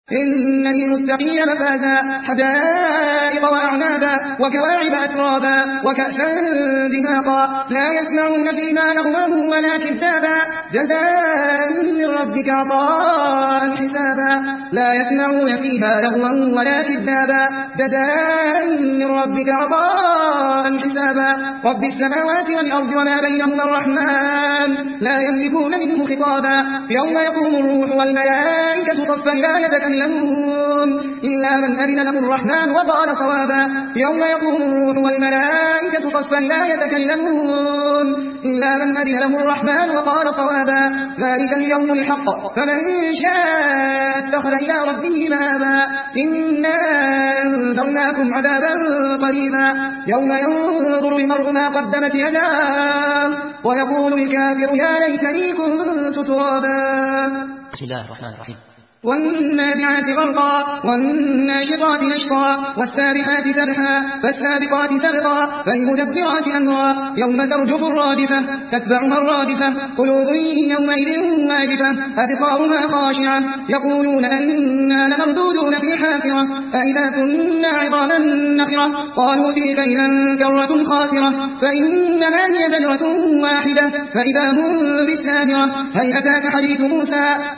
إن للمتقين مفازا حدائق وأعنابا وكواعب أترابا وكأسا دهاقا لا يسمعون فيها لغوا ولا كذابا جزاء من ربك عطاء حسابا لا يسمعون فيها لغوا ولا كذابا جزاء من ربك عطاء حسابا رب السماوات والأرض وما بينهما الرحمن لا يملكون منه خطابا يوم يقوم الروح والملائكة صفا لا يتكلمون إلا من أذن له الرحمن وقال صوابا يوم يقوم الروح والملائكة صفا لا يتكلمون إلا من أذن له الرحمن وقال صوابا ذلك اليوم الحق فمن شاء اتخذ إلى ربه مآبا إنا أنذرناكم عذابا قريبا يوم ينظر المرء ما قدمت يداه ويقول الكافر يا ليتني كنت ترابا. بسم الله الرحمن الرحيم. والنازعات غرقا والناشطات نشطا والسابحات سبحا فالسابقات سبقا فالمدبرات أمرا يوم ترجف الرادفة تتبعها الرادفة قلوب يومئذ واجفة أبصارها خاشعة يقولون أئنا لمردودون في حافرة أئذا كنا عظاما نخرة قالوا تلك إذا كرة خاسرة فإنما هي زجرة واحدة فإذا هم بالساهرة هل أتاك حديث موسى